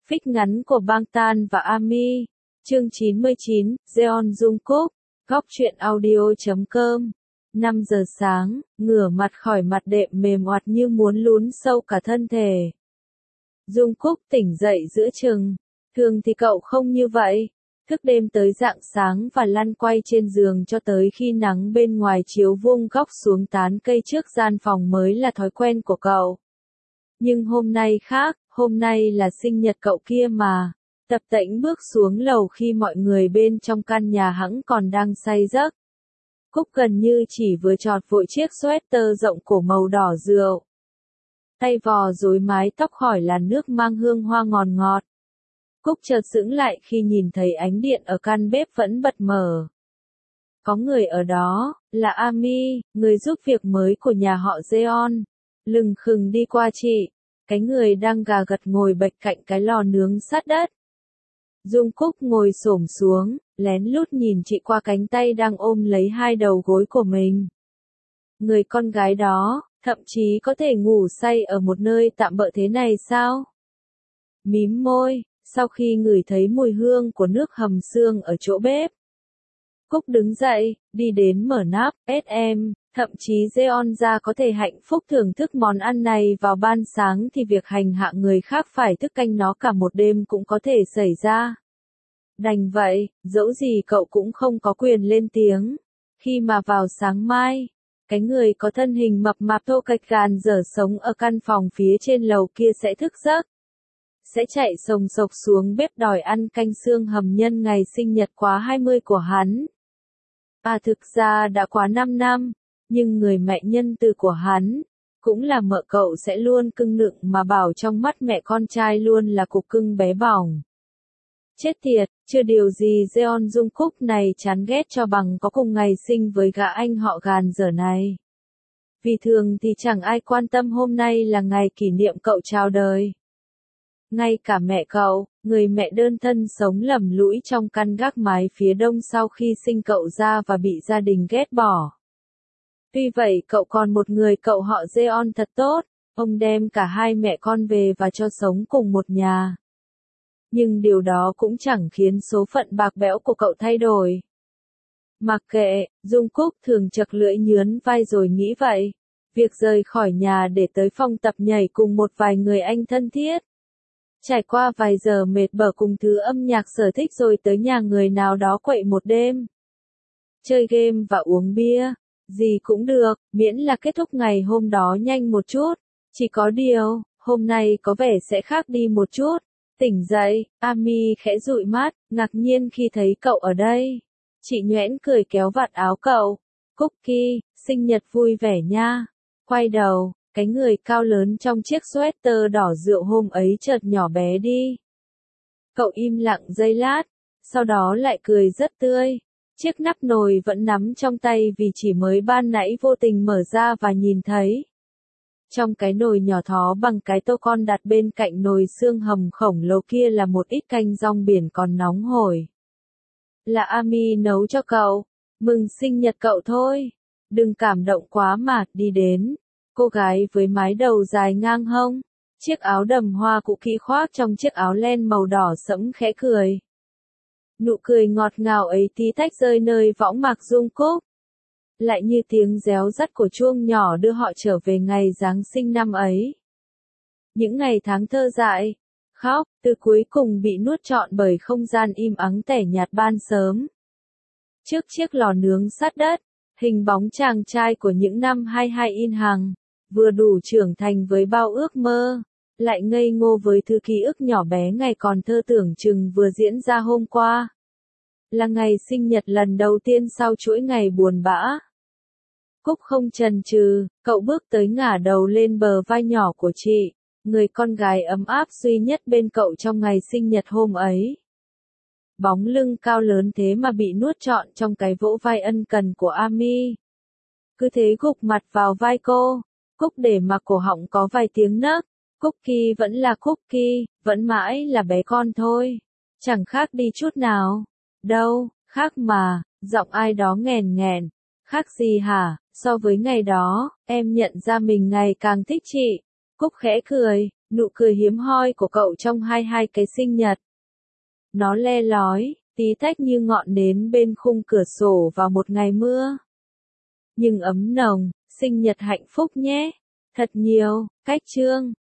Fic ngắn của Bangtan và ARMY. Chương 99, Jeon Jungkook. Góc truyện audio.com. 5 giờ sáng, ngửa mặt khỏi mặt đệm mềm oặt như muốn lún sâu cả thân thể. Jungkook tỉnh dậy giữa chừng. Thường thì cậu không như vậy. Thức đêm tới rạng sáng và lăn quay trên giường cho tới khi nắng bên ngoài chiếu vuông góc xuống tán cây trước gian phòng mới là thói quen của cậu. Nhưng hôm nay khác, hôm nay là sinh nhật cậu kia mà. Tập tễnh bước xuống lầu khi mọi người bên trong căn nhà hẵng còn đang say giấc. Cúc gần như chỉ vừa chọt vội chiếc sweater rộng cổ màu đỏ rượu. Tay vò rối mái tóc khỏi làn nước mang hương hoa ngọt ngọt. Cúc chợt sững lại khi nhìn thấy ánh điện ở căn bếp vẫn bật mở. Có người ở đó, là ARMY, người giúp việc mới của nhà họ Jeon. Lừng khừng đi qua chị, cái người đang gà gật ngồi bệt cạnh cái lò nướng sát đất. Jungkook ngồi xổm xuống, lén lút nhìn chị qua cánh tay đang ôm lấy hai đầu gối của mình. Người con gái đó, thậm chí có thể ngủ say ở một nơi tạm bợ thế này sao? Mím môi, sau khi ngửi thấy mùi hương của nước hầm xương ở chỗ bếp. Cúc đứng dậy, đi đến mở nắp, SM, thậm chí Jeon ra có thể hạnh phúc thưởng thức món ăn này vào ban sáng thì việc hành hạ người khác phải thức canh nó cả một đêm cũng có thể xảy ra. Đành vậy, dẫu gì cậu cũng không có quyền lên tiếng. Khi mà vào sáng mai, cái người có thân hình mập mạp thô kệch gàn dở sống ở căn phòng phía trên lầu kia sẽ thức giấc. Sẽ chạy sồng sộc xuống bếp đòi ăn canh xương hầm nhân ngày sinh nhật quá 20 của hắn. Thực ra đã quá 5 năm, nhưng người mẹ nhân từ của hắn, cũng là mợ cậu sẽ luôn cưng nựng mà bảo trong mắt mẹ con trai luôn là cục cưng bé bỏng. Chết tiệt, chưa điều gì Jeon Jungkook này chán ghét cho bằng có cùng ngày sinh với gã anh họ gàn dở này. Vì thường thì chẳng ai quan tâm hôm nay là ngày kỷ niệm cậu chào đời. Ngay cả mẹ cậu, người mẹ đơn thân sống lầm lũi trong căn gác mái phía đông sau khi sinh cậu ra và bị gia đình ghét bỏ. Tuy vậy cậu còn một người cậu họ Jeon thật tốt, ông đem cả hai mẹ con về và cho sống cùng một nhà. Nhưng điều đó cũng chẳng khiến số phận bạc bẽo của cậu thay đổi. Mặc kệ, Jungkook thường chật lưỡi nhướn vai rồi nghĩ vậy. Việc rời khỏi nhà để tới phòng tập nhảy cùng một vài người anh thân thiết. Trải qua vài giờ mệt bở cùng thứ âm nhạc sở thích rồi tới nhà người nào đó quậy một đêm. Chơi game và uống bia, gì cũng được, miễn là kết thúc ngày hôm đó nhanh một chút. Chỉ có điều, hôm nay có vẻ sẽ khác đi một chút. Tỉnh dậy, ARMY khẽ dụi mắt, ngạc nhiên khi thấy cậu ở đây. Chị nhoẻn cười kéo vạt áo cậu. Cookie, sinh nhật vui vẻ nha. Quay đầu, cái người cao lớn trong chiếc sweater đỏ rượu hôm ấy chợt nhỏ bé đi. Cậu im lặng giây lát, sau đó lại cười rất tươi. Chiếc nắp nồi vẫn nắm trong tay vì chỉ mới ban nãy vô tình mở ra và nhìn thấy. Trong cái nồi nhỏ thó bằng cái tô con đặt bên cạnh nồi xương hầm khổng lồ kia là một ít canh rong biển còn nóng hổi. Là ARMY nấu cho cậu, mừng sinh nhật cậu thôi. Đừng cảm động quá mà, đi đến. Cô gái với mái đầu dài ngang hông, chiếc áo đầm hoa cũ kỹ khoác trong chiếc áo len màu đỏ sẫm khẽ cười. Nụ cười ngọt ngào ấy tí tách rơi nơi võng mạc Jungkook. Lại như tiếng réo rắt của chuông nhỏ đưa họ trở về ngày Giáng sinh năm ấy. Những ngày tháng thơ dại, khóc, từ cuối cùng bị nuốt trọn bởi không gian im ắng tẻ nhạt ban sớm. Trước chiếc lò nướng sát đất, hình bóng chàng trai của những năm 22 in hằng, vừa đủ trưởng thành với bao ước mơ, lại ngây ngô với thứ ký ức nhỏ bé ngày còn thơ tưởng chừng vừa diễn ra hôm qua. Là ngày sinh nhật lần đầu tiên sau chuỗi ngày buồn bã. Cúc không chần chừ, cậu bước tới ngả đầu lên bờ vai nhỏ của chị, người con gái ấm áp duy nhất bên cậu trong ngày sinh nhật hôm ấy. Bóng lưng cao lớn thế mà bị nuốt trọn trong cái vỗ vai ân cần của ARMY. Cứ thế gục mặt vào vai cô, Cúc để mặc cổ họng có vài tiếng nấc. Cookie vẫn là Cookie, vẫn mãi là bé con thôi. Chẳng khác đi chút nào. Đâu, khác mà, giọng ai đó nghèn nghẹn. Khác gì hả, so với ngày đó, em nhận ra mình ngày càng thích chị. Cúc khẽ cười, nụ cười hiếm hoi của cậu trong hai cái sinh nhật. Nó le lói, tí tách như ngọn nến bên khung cửa sổ vào một ngày mưa. Nhưng ấm nồng, sinh nhật hạnh phúc nhé. Thật nhiều, cách chương.